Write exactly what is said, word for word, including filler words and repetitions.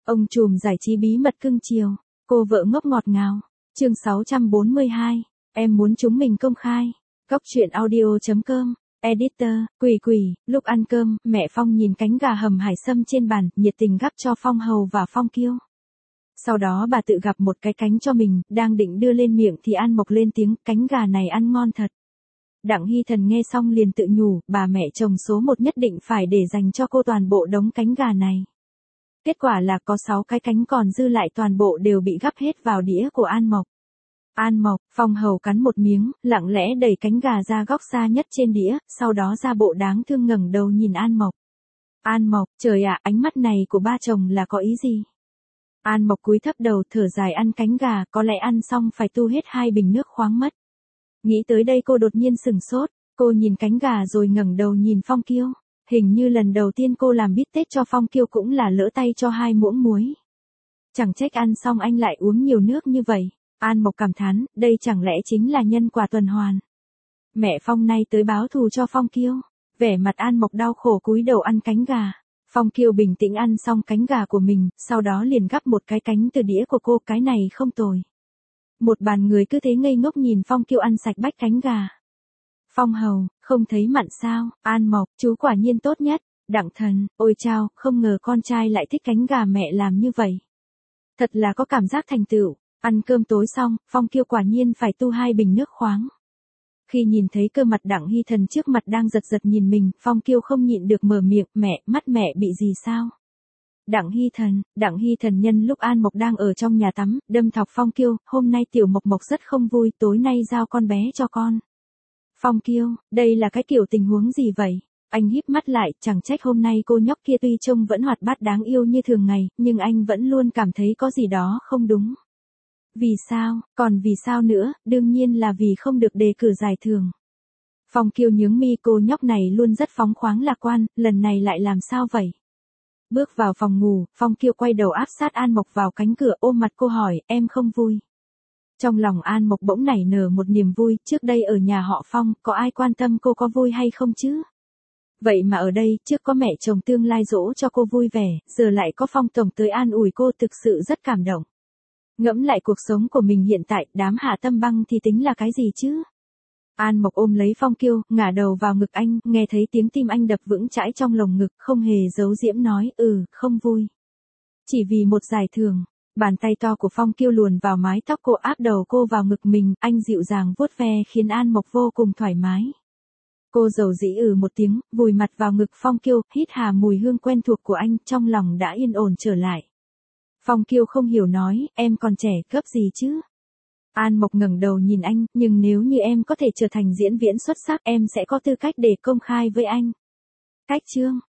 Ông trùm giải trí bí mật cưng chiều, cô vợ ngốc ngọt ngào. Chương sáu trăm bốn mươi hai, em muốn chúng mình công khai. Góc truyện audio chấm com. Editor, Quỷ Quỷ. Lúc ăn cơm, mẹ Phong nhìn cánh gà hầm hải sâm trên bàn, nhiệt tình gắp cho Phong Hầu và Phong Kiêu. Sau đó bà tự gặp một cái cánh cho mình, đang định đưa lên miệng thì An Mộc lên tiếng, cánh gà này ăn ngon thật. Đặng Hy Thần nghe xong liền tự nhủ, bà mẹ chồng số một nhất định phải để dành cho cô toàn bộ đống cánh gà này. Kết quả là có sáu cái cánh còn dư lại toàn bộ đều bị gắp hết vào đĩa của An Mộc. An Mộc, Phong Hầu cắn một miếng, lặng lẽ đẩy cánh gà ra góc xa nhất trên đĩa, sau đó ra bộ đáng thương ngẩng đầu nhìn An Mộc. An Mộc, trời ạ, ánh mắt này của ba chồng là có ý gì? An Mộc cúi thấp đầu thở dài ăn cánh gà, có lẽ ăn xong phải tu hết hai bình nước khoáng mất. Nghĩ tới đây cô đột nhiên sừng sốt, cô nhìn cánh gà rồi ngẩng đầu nhìn Phong Kiêu. Hình như lần đầu tiên cô làm bít tết cho Phong Kiêu cũng là lỡ tay cho hai muỗng muối. Chẳng trách ăn xong anh lại uống nhiều nước như vậy. An Mộc cảm thán, đây chẳng lẽ chính là nhân quả tuần hoàn. Mẹ Phong nay tới báo thù cho Phong Kiêu. Vẻ mặt An Mộc đau khổ cúi đầu ăn cánh gà. Phong Kiêu bình tĩnh ăn xong cánh gà của mình, sau đó liền gắp một cái cánh từ đĩa của cô, cái này không tồi. Một bàn người cứ thế ngây ngốc nhìn Phong Kiêu ăn sạch bách cánh gà. Phong Hầu, không thấy mặn sao? An Mộc, chú quả nhiên tốt nhất. Đặng Thần, ôi chao, không ngờ con trai lại thích cánh gà mẹ làm như vậy. Thật là có cảm giác thành tựu. Ăn cơm tối xong, Phong Kiêu quả nhiên phải tu hai bình nước khoáng. Khi nhìn thấy cơ mặt Đặng Hy Thần trước mặt đang giật giật nhìn mình, Phong Kiêu không nhịn được mở miệng, mẹ, mắt mẹ bị gì sao? Đặng Hy Thần, Đặng Hy Thần nhân lúc An Mộc đang ở trong nhà tắm, đâm thọc Phong Kiêu, hôm nay Tiểu Mộc Mộc rất không vui, tối nay giao con bé cho con. Phong Kiêu, đây là cái kiểu tình huống gì vậy? Anh híp mắt lại, chẳng trách hôm nay cô nhóc kia tuy trông vẫn hoạt bát đáng yêu như thường ngày, nhưng anh vẫn luôn cảm thấy có gì đó không đúng. Vì sao, còn vì sao nữa, đương nhiên là vì không được đề cử giải thưởng. Phong Kiêu nhướng mi, cô nhóc này luôn rất phóng khoáng lạc quan, lần này lại làm sao vậy? Bước vào phòng ngủ, Phong Kiêu quay đầu áp sát An Mộc vào cánh cửa, ôm mặt cô hỏi, em không vui. Trong lòng An Mộc bỗng nảy nở một niềm vui, trước đây ở nhà họ Phong, có ai quan tâm cô có vui hay không chứ? Vậy mà ở đây, trước có mẹ chồng tương lai dỗ cho cô vui vẻ, giờ lại có Phong tổng tới an ủi cô, thực sự rất cảm động. Ngẫm lại cuộc sống của mình hiện tại, đám hạ tâm băng thì tính là cái gì chứ? An Mộc ôm lấy Phong Kiêu, ngả đầu vào ngực anh, nghe thấy tiếng tim anh đập vững chãi trong lồng ngực, không hề giấu giễm nói, ừ, không vui. Chỉ vì một giải thưởng. Bàn tay to của Phong Kiêu luồn vào mái tóc cô, áp đầu cô vào ngực mình, anh dịu dàng vuốt ve khiến An Mộc vô cùng thoải mái. Cô dầu dĩ ừ một tiếng, vùi mặt vào ngực Phong Kiêu, hít hà mùi hương quen thuộc của anh, trong lòng đã yên ổn trở lại. Phong Kiêu không hiểu nói, em còn trẻ, gấp gì chứ? An Mộc ngẩng đầu nhìn anh, nhưng nếu như em có thể trở thành diễn viên xuất sắc, em sẽ có tư cách để công khai với anh. Cách chương,